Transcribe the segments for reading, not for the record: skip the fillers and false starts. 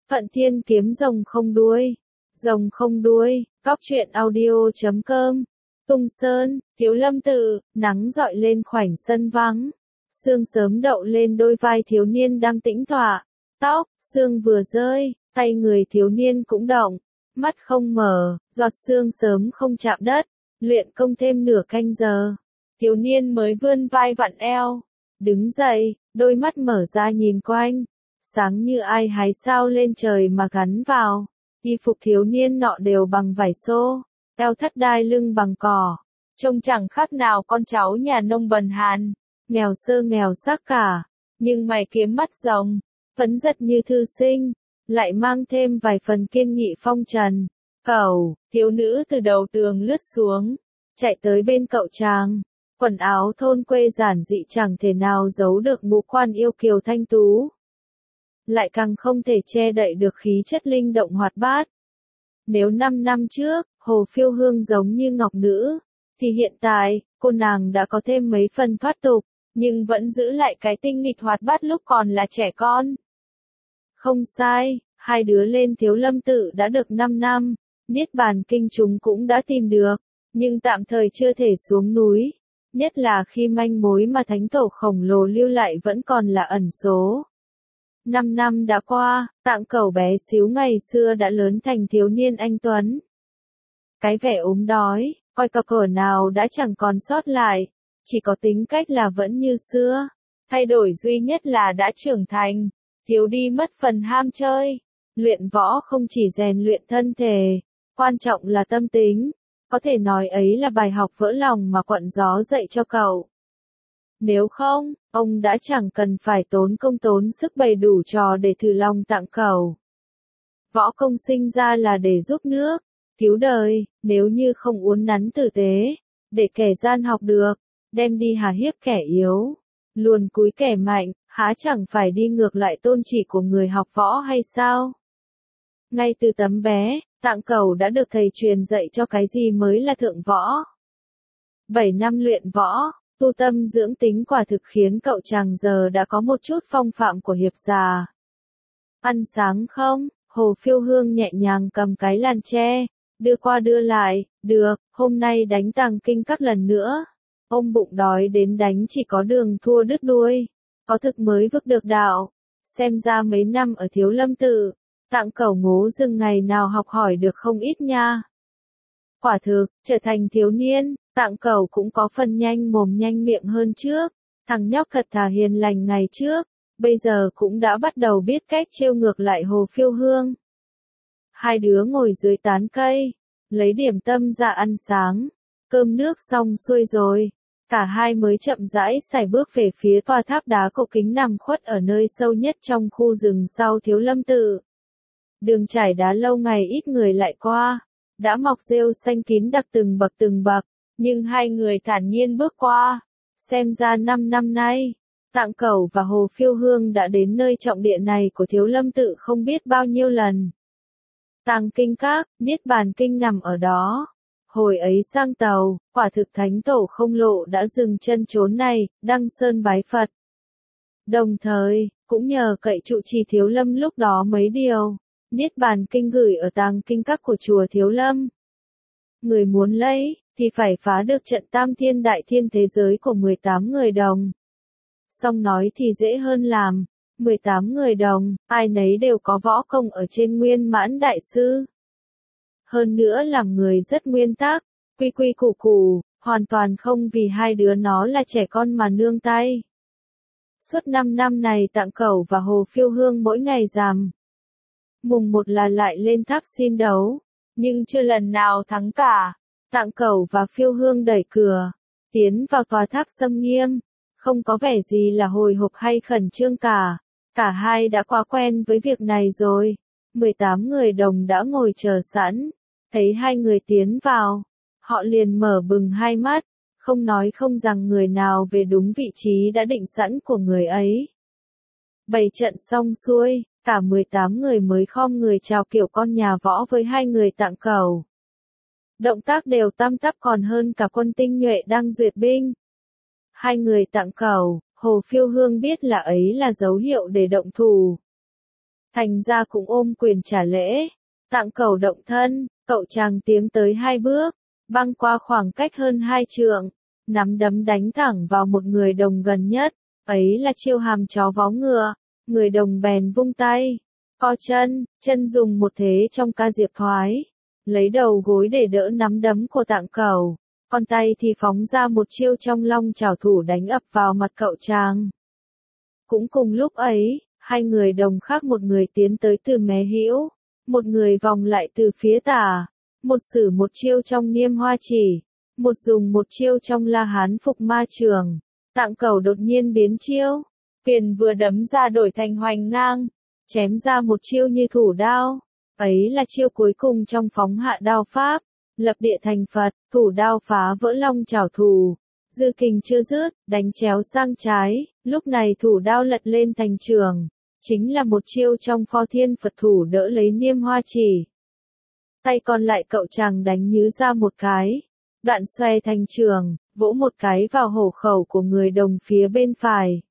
Phận Thiên kiếm rồng không đuôi. Rồng không đuôi, cóc truyện audio.com. Tung Sơn, Thiếu Lâm Tự, nắng rọi lên khoảnh sân vắng. Sương sớm đậu lên đôi vai thiếu niên đang tĩnh tọa. Tóc, sương vừa rơi, tay người thiếu niên cũng động. Mắt không mở, giọt sương sớm không chạm đất. Luyện công thêm nửa canh giờ. Thiếu niên mới vươn vai vặn eo. Đứng dậy, đôi mắt mở ra nhìn quanh. Sáng như ai hái sao lên trời mà gắn vào. Y phục thiếu niên nọ đều bằng vải xô, eo thắt đai lưng bằng cỏ. Trông chẳng khác nào con cháu nhà nông bần hàn, nghèo sơ nghèo xác cả. Nhưng mày kiếm mắt rồng, phấn dật như thư sinh, lại mang thêm vài phần kiên nghị phong trần. Cẩu, thiếu nữ từ đầu tường lướt xuống, chạy tới bên cậu chàng. Quần áo thôn quê giản dị chẳng thể nào giấu được ngũ quan yêu kiều thanh tú. Lại càng không thể che đậy được khí chất linh động hoạt bát. Nếu 5 năm trước, Hồ Phiêu Hương giống như ngọc nữ, thì hiện tại, cô nàng đã có thêm mấy phần thoát tục, nhưng vẫn giữ lại cái tinh nghịch hoạt bát lúc còn là trẻ con. Không sai, hai đứa lên Thiếu Lâm Tự đã được 5 năm, Niết Bàn Kinh chúng cũng đã tìm được, nhưng tạm thời chưa thể xuống núi, nhất là khi manh mối mà thánh tổ khổng lồ lưu lại vẫn còn là ẩn số. 5 năm đã qua, Tạng Cẩu bé xíu ngày xưa đã lớn thành thiếu niên anh tuấn. Cái vẻ ốm đói, coi cọc cỡ nào đã chẳng còn sót lại, chỉ có tính cách là vẫn như xưa. Thay đổi duy nhất là đã trưởng thành, thiếu đi mất phần ham chơi. Luyện võ không chỉ rèn luyện thân thể, quan trọng là tâm tính. Có thể nói ấy là bài học vỡ lòng mà Quận Gió dạy cho cậu. Nếu không, ông đã chẳng cần phải tốn công tốn sức bày đủ trò để thử lòng Tạng Cẩu. Võ công sinh ra là để giúp nước, cứu đời, nếu như không uốn nắn tử tế, để kẻ gian học được, đem đi hà hiếp kẻ yếu, luồn cúi kẻ mạnh, há chẳng phải đi ngược lại tôn chỉ của người học võ hay sao? Ngay từ tấm bé, Tạng Cẩu đã được thầy truyền dạy cho cái gì mới là thượng võ. 7 năm luyện võ, tu tâm dưỡng tính quả thực khiến cậu chàng giờ đã có một chút phong phạm của hiệp già. Ăn sáng không? Hồ Phiêu Hương nhẹ nhàng cầm cái làn tre, đưa qua đưa lại, được, hôm nay đánh Tàng Kinh các lần nữa. Ông bụng đói đến đánh chỉ có đường thua đứt đuôi, có thực mới vực được đạo. Xem ra mấy năm ở Thiếu Lâm Tự, Tạng Cẩu ngố rừng ngày nào học hỏi được không ít nha. Quả thực, trở thành thiếu niên, Tạng Cẩu cũng có phần nhanh mồm nhanh miệng hơn trước. Thằng nhóc thật thà hiền lành ngày trước, bây giờ cũng đã bắt đầu biết cách trêu ngược lại Hồ Phiêu Hương. Hai đứa ngồi dưới tán cây, lấy điểm tâm ra ăn sáng, cơm nước xong xuôi rồi. Cả hai mới chậm rãi sải bước về phía tòa tháp đá cổ kính nằm khuất ở nơi sâu nhất trong khu rừng sau Thiếu Lâm Tự. Đường trải đá lâu ngày ít người lại qua, đã mọc rêu xanh kín đặc từng bậc, nhưng hai người thản nhiên bước qua. Xem ra 5 năm nay, Tạng Cẩu và Hồ Phiêu Hương đã đến nơi trọng địa này của Thiếu Lâm Tự không biết bao nhiêu lần. Tàng Kinh Các, Niết Bàn Kinh nằm ở đó. Hồi ấy sang tàu, quả thực thánh tổ không lộ đã dừng chân chốn này, đăng sơn bái Phật. Đồng thời, cũng nhờ cậy trụ trì Thiếu Lâm lúc đó mấy điều, Niết Bàn Kinh gửi ở Tàng Kinh Các của chùa Thiếu Lâm. Người muốn lấy, thì phải phá được trận Tam Thiên Đại Thiên thế giới của 18 người đồng. Xong nói thì dễ hơn làm, 18 người đồng, ai nấy đều có võ công ở trên Nguyên Mãn Đại Sư. Hơn nữa làm người rất nguyên tắc, quy quy củ củ, hoàn toàn không vì hai đứa nó là trẻ con mà nương tay. Suốt 5 năm này Tạng Cẩu và Hồ Phiêu Hương mỗi ngày rằm Mùng 1 là lại lên tháp xin đấu, nhưng chưa lần nào thắng cả. Tạng Cẩu và Phiêu Hương đẩy cửa, tiến vào tòa tháp xâm nghiêm, không có vẻ gì là hồi hộp hay khẩn trương cả. Cả hai đã quá quen với việc này rồi. 18 người đồng đã ngồi chờ sẵn, thấy hai người tiến vào, họ liền mở bừng hai mắt, không nói không rằng người nào về đúng vị trí đã định sẵn của người ấy. Bày trận xong xuôi, cả 18 người mới khom người chào kiểu con nhà võ với hai người Tạng Cẩu. Động tác đều tăm tắp còn hơn cả quân tinh nhuệ đang duyệt binh. Hai người Tạng Cẩu, Hồ Phiêu Hương biết là ấy là dấu hiệu để động thủ. thành ra cũng ôm quyền trả lễ. Tạng Cẩu động thân, cậu chàng tiến tới 2 bước, băng qua khoảng cách hơn 2 trượng, nắm đấm đánh thẳng vào một người đồng gần nhất, ấy là chiêu hàm chó vó ngựa, người đồng bèn vung tay, co chân, chân dùng một thế trong ca diệp thoái, lấy đầu gối để đỡ nắm đấm của Tạng Cẩu, còn tay thì phóng ra một chiêu trong long chảo thủ đánh ập vào mặt cậu chàng. Cũng cùng lúc ấy, hai người đồng khác, một người tiến tới từ mé hữu, một người vòng lại từ phía tả, một sử một chiêu trong Niêm Hoa Chỉ, một dùng một chiêu trong La Hán Phục Ma Trường. Tạng Cẩu đột nhiên biến chiêu, quyền vừa đấm ra đổi thành hoành ngang, chém ra một chiêu như thủ đao, ấy là chiêu cuối cùng trong phóng hạ đao pháp, lập địa thành Phật, thủ đao phá vỡ long chảo thủ. Dư kình chưa dứt, đánh chéo sang trái, lúc này thủ đao lật lên thành trường, chính là một chiêu trong Phò Thiên Phật thủ đỡ lấy Niêm Hoa Chỉ. Tay còn lại cậu chàng đánh nhứ ra một cái, đoạn xoay thành trường, vỗ một cái vào hổ khẩu của người đồng phía bên phải.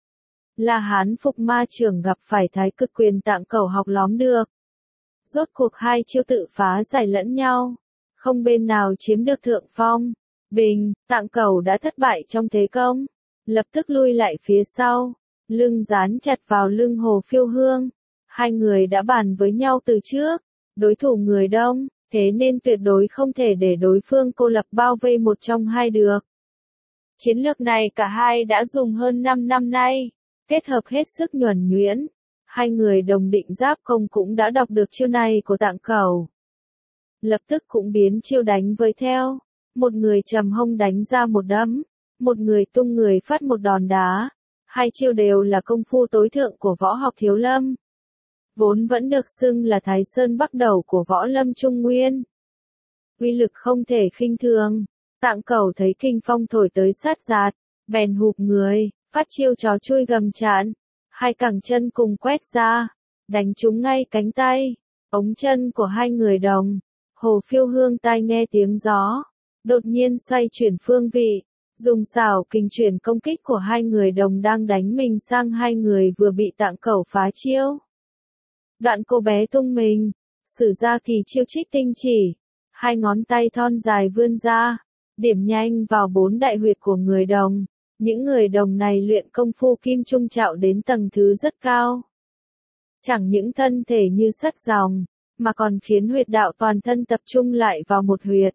La Hán Phục Ma Trường gặp phải Thái Cực Quyền, Tạng Cẩu học lóm được. Rốt cuộc hai chiêu tự phá giải lẫn nhau, không bên nào chiếm được thượng phong. Bình, Tạng Cẩu đã thất bại trong thế công, lập tức lui lại phía sau, lưng dán chặt vào lưng Hồ Phiêu Hương. Hai người đã bàn với nhau từ trước, đối thủ người đông, thế nên tuyệt đối không thể để đối phương cô lập bao vây một trong hai được. Chiến lược này cả hai đã dùng hơn 5 năm nay, kết hợp hết sức nhuần nhuyễn. Hai người đồng định giáp công cũng đã đọc được chiêu này của Tạng Cẩu, lập tức cũng biến chiêu đánh với theo. Một người trầm hông đánh ra một đấm, một người tung người phát một đòn đá. Hai chiêu đều là công phu tối thượng của võ học Thiếu Lâm, vốn vẫn được xưng là Thái Sơn Bắc Đầu của võ lâm Trung Nguyên. Uy lực không thể khinh thường. Tạng Cẩu thấy kinh phong thổi tới sát giạt, bèn hụp người, phát chiêu chó chui gầm chán, hai cẳng chân cùng quét ra, đánh trúng ngay cánh tay, ống chân của hai người đồng. Hồ Phiêu Hương tai nghe tiếng gió, đột nhiên xoay chuyển phương vị, dùng xảo kình chuyển công kích của hai người đồng đang đánh mình sang hai người vừa bị Tạng Cẩu phá chiêu. Đoạn cô bé tung mình, sử ra kỳ chiêu Trích Tinh Chỉ, hai ngón tay thon dài vươn ra, điểm nhanh vào 4 đại huyệt của người đồng. Những người đồng này luyện công phu Kim Trung Trạo đến tầng thứ rất cao. Chẳng những thân thể như sắt ròng, mà còn khiến huyệt đạo toàn thân tập trung lại vào một huyệt.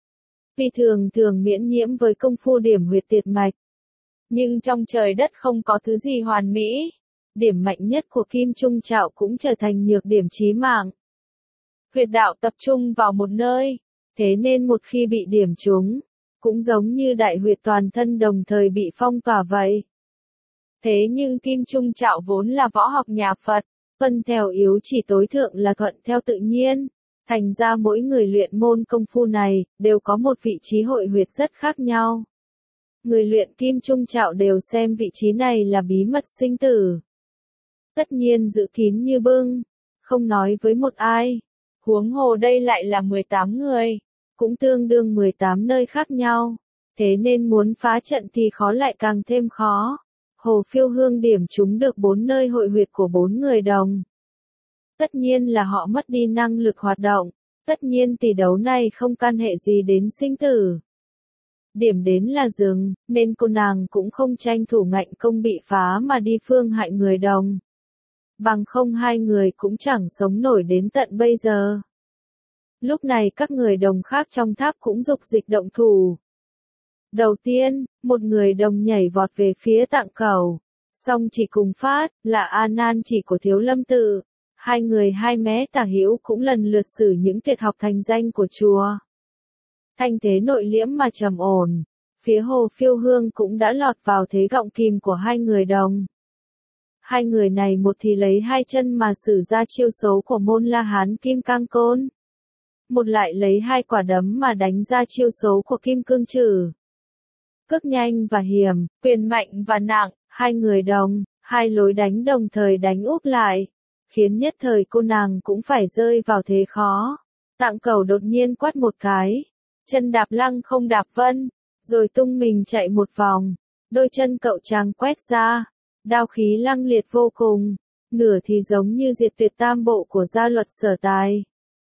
Vì thường miễn nhiễm với công phu điểm huyệt tiệt mạch. Nhưng trong trời đất không có thứ gì hoàn mỹ. Điểm mạnh nhất của Kim Trung Trạo cũng trở thành nhược điểm chí mạng. Huyệt đạo tập trung vào một nơi, thế nên một khi bị điểm trúng, cũng giống như đại huyệt toàn thân đồng thời bị phong tỏa vậy. Thế nhưng Kim Trung Trạo vốn là võ học nhà Phật, tuân theo yếu chỉ tối thượng là thuận theo tự nhiên. Thành ra mỗi người luyện môn công phu này, đều có một vị trí hội huyệt rất khác nhau. Người luyện Kim Trung Trạo đều xem vị trí này là bí mật sinh tử. Tất nhiên giữ kín như bưng, không nói với một ai. Huống hồ đây lại là 18 người, cũng tương đương 18 nơi khác nhau. Thế nên muốn phá trận thì khó lại càng thêm khó. Hồ Phiêu Hương điểm trúng được 4 nơi hội huyệt của 4 người đồng. Tất nhiên là họ mất đi năng lực hoạt động, tất nhiên tỷ đấu này không can hệ gì đến sinh tử. Điểm đến là dừng, nên cô nàng cũng không tranh thủ ngạnh công bị phá mà đi phương hại người đồng. Bằng không hai người cũng chẳng sống nổi đến tận bây giờ. Lúc này các người đồng khác trong tháp cũng dục dịch động thủ. Đầu tiên, một người đồng nhảy vọt về phía Tạng Cẩu, song chỉ cùng phát là A Nan chỉ của Thiếu Lâm Tự. Hai người 2 mé tả hữu cũng lần lượt sử những tuyệt học thành danh của chùa. Thanh thế nội liễm mà trầm ổn, phía Hồ Phiêu Hương cũng đã lọt vào thế gọng kìm của hai người đồng. Hai người này một thì lấy 2 chân mà sử ra chiêu số của môn La Hán Kim Cang Côn. Một lại lấy 2 quả đấm mà đánh ra chiêu số của Kim Cương Trử. Cước nhanh và hiểm, quyền mạnh và nặng, hai người đồng, 2 lối đánh đồng thời đánh úp lại, khiến nhất thời cô nàng cũng phải rơi vào thế khó. Tạng Cẩu đột nhiên quát một cái, chân đạp lăng không đạp vân, rồi tung mình chạy một vòng, đôi chân cậu chàng quét ra, đao khí lăng liệt vô cùng, nửa thì giống như diệt tuyệt tam bộ của gia luật Sở Tài,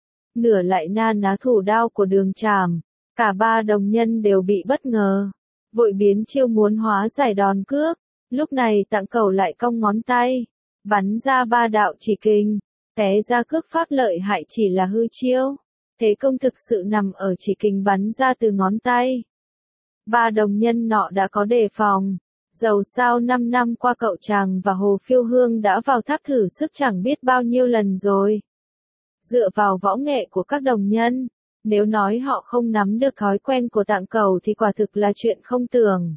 nửa lại na ná thủ đao của Đường Trảm. Cả ba đồng nhân đều bị bất ngờ, vội biến chiêu muốn hóa giải đòn cước. Lúc này Tạng Cẩu lại cong ngón tay, bắn ra ba đạo chỉ kình, té ra cước pháp lợi hại chỉ là hư chiêu, thế công thực sự nằm ở chỉ kình bắn ra từ ngón tay. Ba đồng nhân nọ đã có đề phòng, dầu sao 5 năm qua cậu chàng và Hồ Phiêu Hương đã vào tháp thử sức chẳng biết bao nhiêu lần rồi. Dựa vào võ nghệ của các đồng nhân, nếu nói họ không nắm được thói quen của Tạng Cẩu thì quả thực là chuyện không tưởng.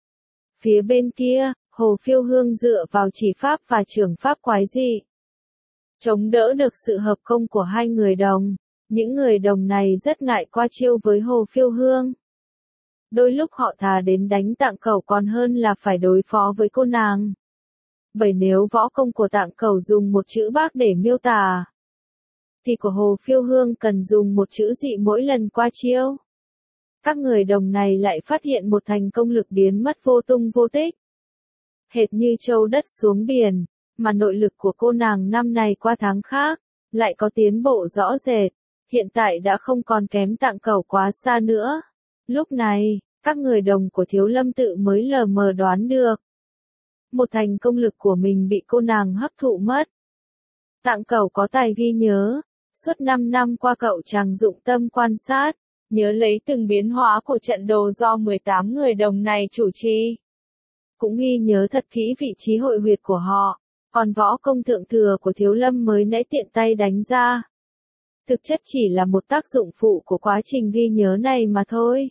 Phía bên kia, Hồ Phiêu Hương dựa vào chỉ pháp và trưởng pháp quái dị, chống đỡ được sự hợp công của hai người đồng. Những người đồng này rất ngại qua chiêu với Hồ Phiêu Hương. Đôi lúc họ thà đến đánh Tạng Cẩu còn hơn là phải đối phó với cô nàng. Bởi nếu võ công của Tạng Cẩu dùng một chữ bác để miêu tả, thì của Hồ Phiêu Hương cần dùng một chữ dị mỗi lần qua chiêu. Các người đồng này lại phát hiện một thành công lực biến mất vô tung vô tích. Hệt như châu đất xuống biển, mà nội lực của cô nàng năm này qua tháng khác, lại có tiến bộ rõ rệt, hiện tại đã không còn kém Tạng Cẩu quá xa nữa. Lúc này, các người đồng của Thiếu Lâm Tự mới lờ mờ đoán được. Một thành công lực của mình bị cô nàng hấp thụ mất. Tạng Cẩu có tài ghi nhớ, suốt 5 năm qua cậu chàng dụng tâm quan sát, nhớ lấy từng biến hóa của trận đồ do 18 người đồng này chủ trì. Cũng ghi nhớ thật kỹ vị trí hội huyệt của họ, còn võ công thượng thừa của Thiếu Lâm mới nãy tiện tay đánh ra. Thực chất chỉ là một tác dụng phụ của quá trình ghi nhớ này mà thôi.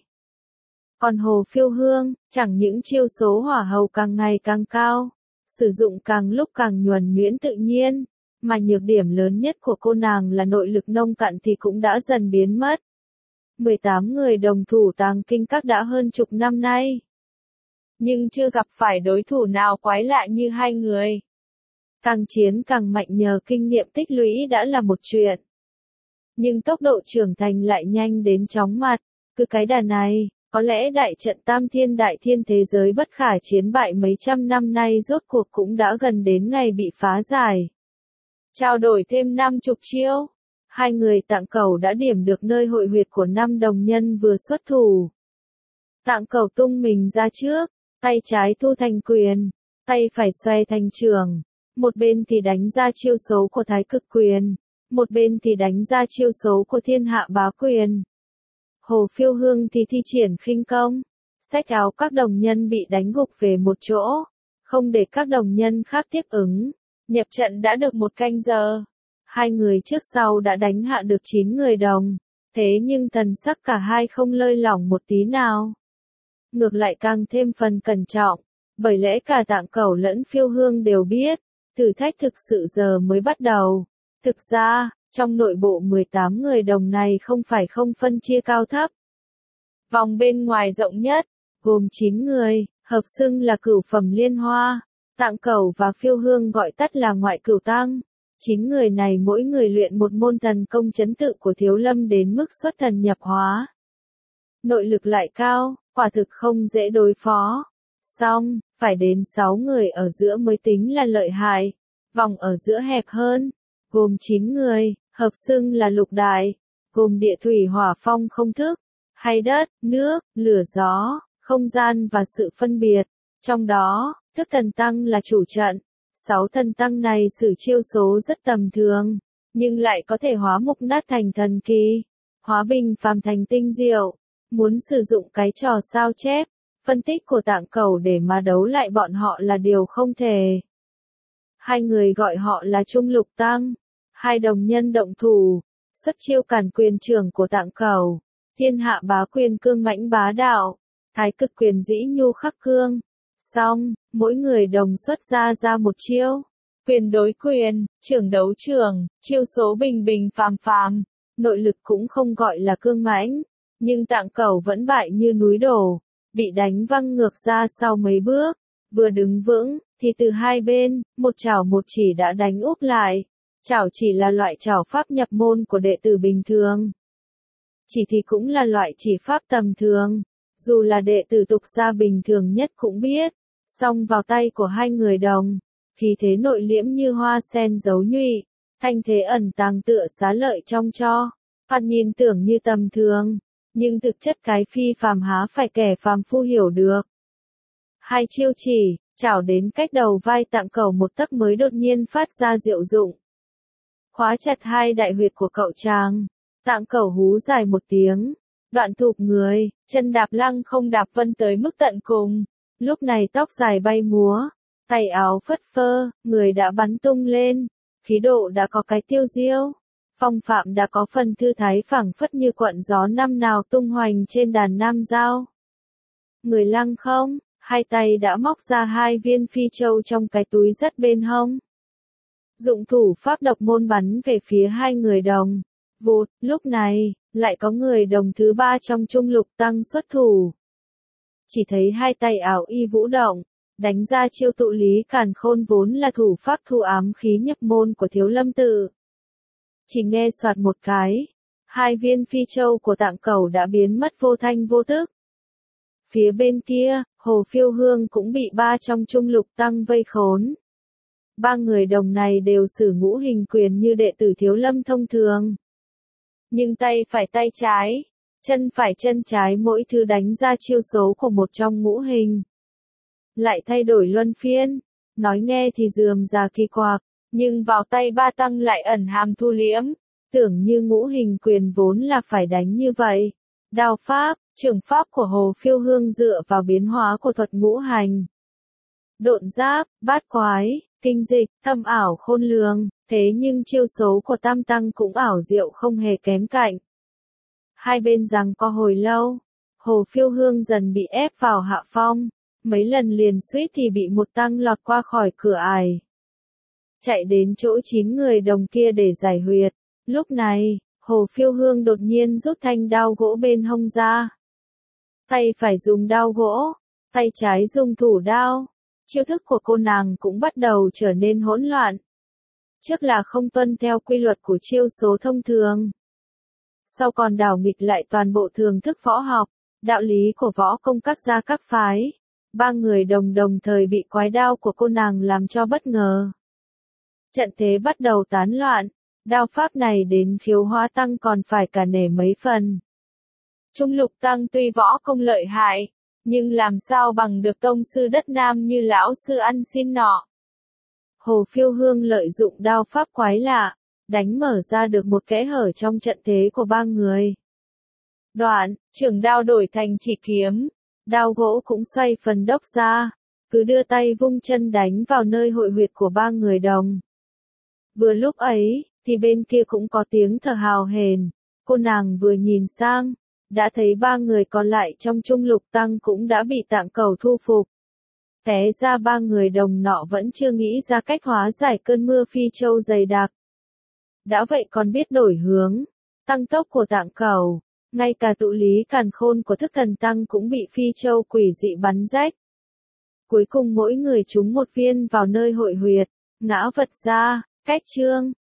Còn Hồ Phiêu Hương, chẳng những chiêu số hỏa hầu càng ngày càng cao, sử dụng càng lúc càng nhuần nhuyễn tự nhiên, mà nhược điểm lớn nhất của cô nàng là nội lực nông cạn thì cũng đã dần biến mất. 18 người đồng thủ tàng kinh các đã hơn chục năm nay, nhưng chưa gặp phải đối thủ nào quái lạ như hai người. Càng chiến càng mạnh nhờ kinh nghiệm tích lũy đã là một chuyện, nhưng tốc độ trưởng thành lại nhanh đến chóng mặt. Cứ cái đà này, có lẽ đại trận Tam Thiên Đại Thiên thế giới bất khả chiến bại mấy trăm năm nay rốt cuộc cũng đã gần đến ngày bị phá giải. Trao đổi thêm 50 chiêu, hai người Tạng Cẩu đã điểm được nơi hội huyệt của 5 đồng nhân vừa xuất thủ. Tạng Cẩu tung mình ra trước, tay trái thu thành quyền, tay phải xoay thành trường, một bên thì đánh ra chiêu số của Thái Cực Quyền, một bên thì đánh ra chiêu số của Thiên Hạ Bá Quyền. Hồ Phiêu Hương thì thi triển khinh công, xách áo các đồng nhân bị đánh gục về một chỗ, không để các đồng nhân khác tiếp ứng. Nhập trận đã được một canh giờ, hai người trước sau đã đánh hạ được 9 người đồng, thế nhưng thần sắc cả hai không lơi lỏng một tí nào. Ngược lại càng thêm phần cẩn trọng, bởi lẽ cả Tạng Cẩu lẫn Phiêu Hương đều biết, thử thách thực sự giờ mới bắt đầu. Thực ra, trong nội bộ 18 người đồng này không phải không phân chia cao thấp. Vòng bên ngoài rộng nhất, gồm 9 người, hợp xưng là Cửu Phẩm Liên Hoa. Tạng Cẩu và Phiêu Hương gọi tắt là Ngoại Cửu Tăng. 9 người này mỗi người luyện một môn thần công trấn tự của Thiếu Lâm đến mức xuất thần nhập hóa. Nội lực lại cao, quả thực không dễ đối phó. Song, phải đến 6 người ở giữa mới tính là lợi hại. Vòng ở giữa hẹp hơn, gồm 9 người, hợp xưng là Lục Đại, gồm địa thủy hỏa phong không thức, hay đất, nước, lửa gió, không gian và sự phân biệt. Trong đó, thức thần tăng là chủ trận. 6 thần tăng này sử chiêu số rất tầm thường, nhưng lại có thể hóa mục nát thành thần kỳ, hóa bình phàm thành tinh diệu. Muốn sử dụng cái trò sao chép, phân tích của Tạng Cẩu để mà đấu lại bọn họ là điều không thể. Hai người gọi họ là Trung Lục Tăng. Hai đồng nhân động thủ, xuất chiêu cản quyền trưởng của Tạng Cẩu. Thiên Hạ Bá Quyền cương mãnh bá đạo, Thái Cực Quyền dĩ nhu khắc cương. Xong, mỗi người đồng xuất ra một chiêu. Quyền đối quyền, trưởng đấu trưởng, chiêu số bình bình phàm phàm. Nội lực cũng không gọi là cương mãnh, nhưng Tạng Cẩu vẫn bại như núi đổ, bị đánh văng ngược ra sau mấy bước. Vừa đứng vững, thì từ hai bên, một chảo một chỉ đã đánh úp lại. Chảo chỉ là loại chảo pháp nhập môn của đệ tử bình thường. Chỉ thì cũng là loại chỉ pháp tầm thường, dù là đệ tử tục gia bình thường nhất cũng biết. Song vào tay của hai người đồng, khí thế nội liễm như hoa sen giấu nhụy, thanh thế ẩn tàng tựa xá lợi trong tro. Thoạt nhìn tưởng như tầm thường, nhưng thực chất cái phi phàm há phải kẻ phàm phu hiểu được. Hai chiêu chỉ, chảo đến cách đầu vai Tạng Cẩu một tấc mới đột nhiên phát ra diệu dụng. Khóa chặt hai đại huyệt của cậu chàng. Tạng Cẩu hú dài một tiếng, đoạn thụp người, chân đạp lăng không đạp vân tới mức tận cùng. Lúc này tóc dài bay múa, tay áo phất phơ, người đã bắn tung lên, khí độ đã có cái tiêu diêu, phong phạm đã có phần thư thái phảng phất như cuộn gió năm nào tung hoành trên đàn nam giao. Người lăng không, hai tay đã móc ra hai viên phi châu trong cái túi rất bên hông. Dụng thủ pháp độc môn bắn về phía hai người đồng. Vụt, lúc này, lại có người đồng thứ ba trong Trung Lục Tăng xuất thủ. Chỉ thấy hai tay ảo y vũ động, đánh ra chiêu tụ lý càn khôn vốn là thủ pháp thu ám khí nhập môn của Thiếu Lâm Tự. Chỉ nghe soạt một cái, hai viên phi châu của Tạng Cẩu đã biến mất vô thanh vô tức. Phía bên kia, Hồ Phiêu Hương cũng bị ba trong Trung Lục Tăng vây khốn. Ba người đồng này đều sử ngũ hình quyền như đệ tử Thiếu Lâm thông thường. Nhưng tay phải tay trái, chân phải chân trái mỗi thứ đánh ra chiêu số của một trong ngũ hình. Lại thay đổi luân phiên, nói nghe thì rườm rà kỳ quặc, nhưng vào tay ba tăng lại ẩn hàm thu liễm, tưởng như ngũ hình quyền vốn là phải đánh như vậy. Đao pháp, trường pháp của Hồ Phiêu Hương dựa vào biến hóa của thuật ngũ hành. Độn giáp, bát quái, kinh dịch, thâm ảo khôn lường, thế nhưng chiêu số của tam tăng cũng ảo diệu không hề kém cạnh. Hai bên giằng co hồi lâu, Hồ Phiêu Hương dần bị ép vào hạ phong, mấy lần liền suýt thì bị một tăng lọt qua khỏi cửa ải. Chạy đến chỗ 9 người đồng kia để giải huyệt, lúc này, Hồ Phiêu Hương đột nhiên rút thanh đao gỗ bên hông ra. Tay phải dùng đao gỗ, tay trái dùng thủ đao. Chiêu thức của cô nàng cũng bắt đầu trở nên hỗn loạn. Trước là không tuân theo quy luật của chiêu số thông thường. Sau còn đảo nghịch lại toàn bộ thường thức võ học, đạo lý của võ công các gia các phái. Ba người đồng thời bị quái đao của cô nàng làm cho bất ngờ. Trận thế bắt đầu tán loạn, đao pháp này đến Khiếu Hóa Tăng còn phải cả nể mấy phần. Trung Lục Tăng tuy võ công lợi hại, nhưng làm sao bằng được công sư đất Nam như lão sư ăn xin nọ. Hồ Phiêu Hương lợi dụng đao pháp quái lạ, đánh mở ra được một kẽ hở trong trận thế của ba người. Đoạn, trường đao đổi thành chỉ kiếm, đao gỗ cũng xoay phần đốc ra, cứ đưa tay vung chân đánh vào nơi hội huyệt của ba người đồng. Vừa lúc ấy, thì bên kia cũng có tiếng thở hào hển, cô nàng vừa nhìn sang, đã thấy ba người còn lại trong Trung Lục Tăng cũng đã bị Tạng Cẩu thu phục. Té ra ba người đồng nọ vẫn chưa nghĩ ra cách hóa giải cơn mưa phi châu dày đặc. Đã vậy còn biết đổi hướng, tăng tốc của Tạng Cẩu, ngay cả tụ lý càn khôn của Thức Thần Tăng cũng bị phi châu quỷ dị bắn rách. Cuối cùng mỗi người trúng một viên vào nơi hội huyệt, ngã vật ra, cách chương.